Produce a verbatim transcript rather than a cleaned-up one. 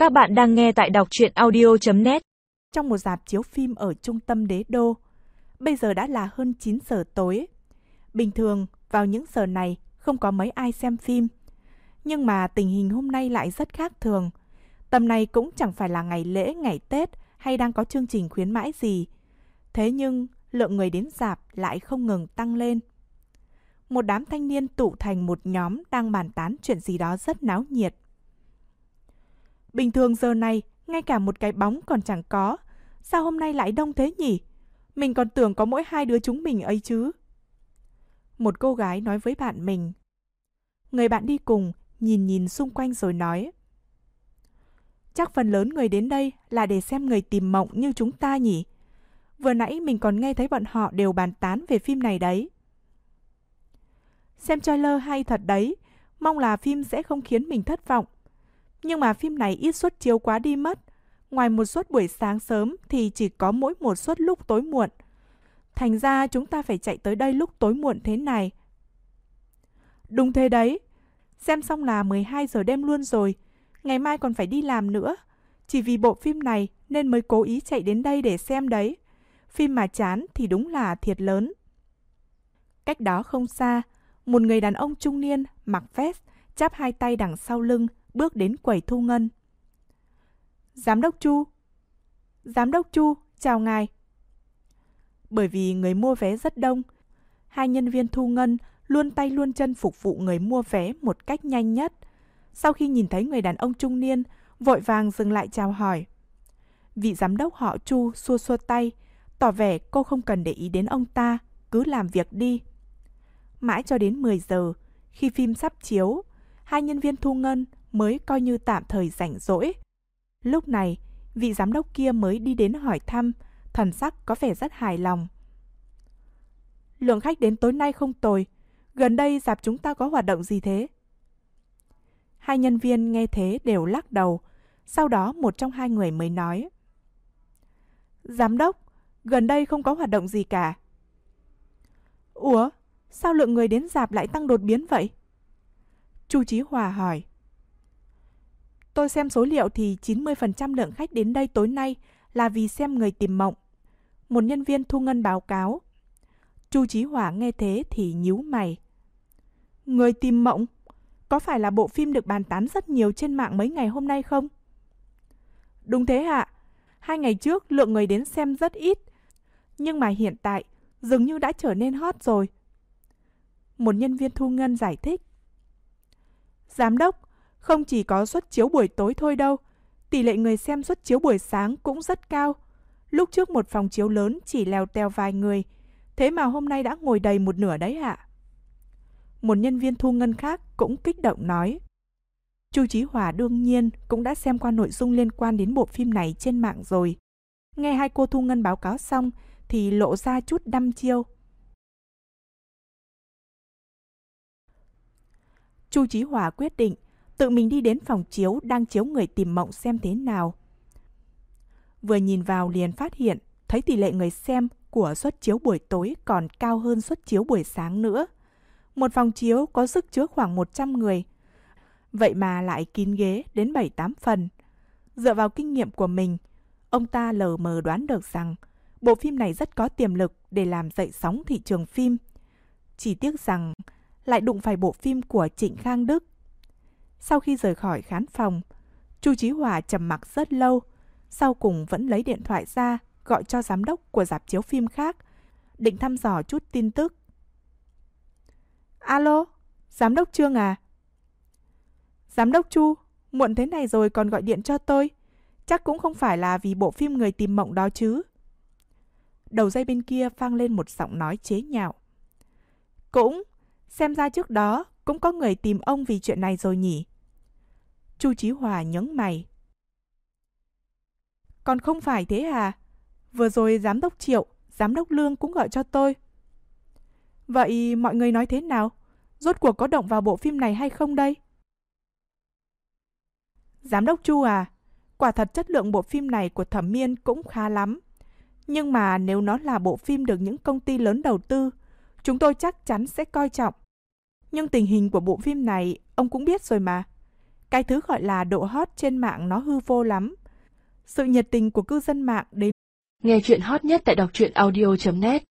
Các bạn đang nghe tại đọc truyện audio chấm net. Trong một rạp chiếu phim ở trung tâm đế đô. Bây giờ đã là hơn chín giờ tối. Bình thường, vào những giờ này không có mấy ai xem phim. Nhưng mà tình hình hôm nay lại rất khác thường. Tầm này cũng chẳng phải là ngày lễ, ngày Tết hay đang có chương trình khuyến mãi gì. Thế nhưng, lượng người đến rạp lại không ngừng tăng lên. Một đám thanh niên tụ thành một nhóm đang bàn tán chuyện gì đó rất náo nhiệt. Bình thường giờ này, ngay cả một cái bóng còn chẳng có. Sao hôm nay lại đông thế nhỉ? Mình còn tưởng có mỗi hai đứa chúng mình ấy chứ. Một cô gái nói với bạn mình. Người bạn đi cùng nhìn nhìn xung quanh rồi nói. Chắc phần lớn người đến đây là để xem Người Tìm Mộng như chúng ta nhỉ? Vừa nãy mình còn nghe thấy bọn họ đều bàn tán về phim này đấy. Xem trailer hay thật đấy, mong là phim sẽ không khiến mình thất vọng. Nhưng mà phim này ít suất chiếu quá đi mất. Ngoài một suất buổi sáng sớm thì chỉ có mỗi một suất lúc tối muộn. Thành ra chúng ta phải chạy tới đây lúc tối muộn thế này. Đúng thế đấy. Xem xong là mười hai giờ đêm luôn rồi. Ngày mai còn phải đi làm nữa. Chỉ vì bộ phim này nên mới cố ý chạy đến đây để xem đấy. Phim mà chán thì đúng là thiệt lớn. Cách đó không xa, một người đàn ông trung niên mặc vest, chắp hai tay đằng sau lưng, bước đến quầy thu ngân. Giám đốc Chu. Giám đốc Chu, chào ngài. Bởi vì người mua vé rất đông, hai nhân viên thu ngân luôn tay luôn chân phục vụ người mua vé một cách nhanh nhất. Sau khi nhìn thấy người đàn ông trung niên, vội vàng dừng lại chào hỏi. Vị giám đốc họ Chu xua xua tay, tỏ vẻ cô không cần để ý đến ông ta, cứ làm việc đi. Mãi cho đến mười giờ, khi phim sắp chiếu, hai nhân viên thu ngân mới coi như tạm thời rảnh rỗi. Lúc này, vị giám đốc kia mới đi đến hỏi thăm, thần sắc có vẻ rất hài lòng. Lượng khách đến tối nay không tồi, gần đây rạp chúng ta có hoạt động gì thế? Hai nhân viên nghe thế đều lắc đầu, sau đó một trong hai người mới nói. Giám đốc, gần đây không có hoạt động gì cả. Ủa, sao lượng người đến rạp lại tăng đột biến vậy? Chu Chí Hòa hỏi. Tôi xem số liệu thì chín mươi phần trăm lượng khách đến đây tối nay là vì xem Người Tìm Mộng. Một nhân viên thu ngân báo cáo. Chu Chí Hòa nghe thế thì nhíu mày. Người Tìm Mộng? Có phải là bộ phim được bàn tán rất nhiều trên mạng mấy ngày hôm nay không? Đúng thế ạ. Hai ngày trước lượng người đến xem rất ít. Nhưng mà hiện tại dường như đã trở nên hot rồi. Một nhân viên thu ngân giải thích. Giám đốc, không chỉ có suất chiếu buổi tối thôi đâu, tỷ lệ người xem suất chiếu buổi sáng cũng rất cao. Lúc trước một phòng chiếu lớn chỉ lèo tèo vài người, thế mà hôm nay đã ngồi đầy một nửa đấy ạ. Một nhân viên thu ngân khác cũng kích động nói. Chu Chí Hòa đương nhiên cũng đã xem qua nội dung liên quan đến bộ phim này trên mạng rồi. Nghe hai cô thu ngân báo cáo xong thì lộ ra chút đăm chiêu. Chu Chí Hòa quyết định tự mình đi đến phòng chiếu đang chiếu Người Tìm Mộng xem thế nào. Vừa nhìn vào liền phát hiện thấy tỷ lệ người xem của suất chiếu buổi tối còn cao hơn suất chiếu buổi sáng nữa. Một phòng chiếu có sức chứa khoảng một trăm người. Vậy mà lại kín ghế đến bảy tám phần. Dựa vào kinh nghiệm của mình, ông ta lờ mờ đoán được rằng bộ phim này rất có tiềm lực để làm dậy sóng thị trường phim. Chỉ tiếc rằng lại đụng phải bộ phim của Trịnh Khang Đức. Sau khi rời khỏi khán phòng, Chu Chí Hòa trầm mặc rất lâu, sau cùng vẫn lấy điện thoại ra gọi cho giám đốc của rạp chiếu phim khác, định thăm dò chút tin tức. Alo, giám đốc Trương à? Giám đốc Chu, muộn thế này rồi còn gọi điện cho tôi, chắc cũng không phải là vì bộ phim Người Tìm Mộng đó chứ? Đầu dây bên kia vang lên một giọng nói chế nhạo. Cũng, xem ra trước đó cũng có người tìm ông vì chuyện này rồi nhỉ? Chu Chí Hòa nhướng mày. Còn không phải thế à? Vừa rồi giám đốc Triệu, giám đốc Lương cũng gọi cho tôi. Vậy mọi người nói thế nào? Rốt cuộc có động vào bộ phim này hay không đây? Giám đốc Chu à, quả thật chất lượng bộ phim này của Thẩm Miên cũng khá lắm. Nhưng mà nếu nó là bộ phim được những công ty lớn đầu tư, chúng tôi chắc chắn sẽ coi trọng. Nhưng tình hình của bộ phim này ông cũng biết rồi mà. Cái thứ gọi là độ hot trên mạng nó hư vô lắm. Sự nhiệt tình của cư dân mạng đến Nghe chuyện hot nhất tại đọc truyện audio chấm net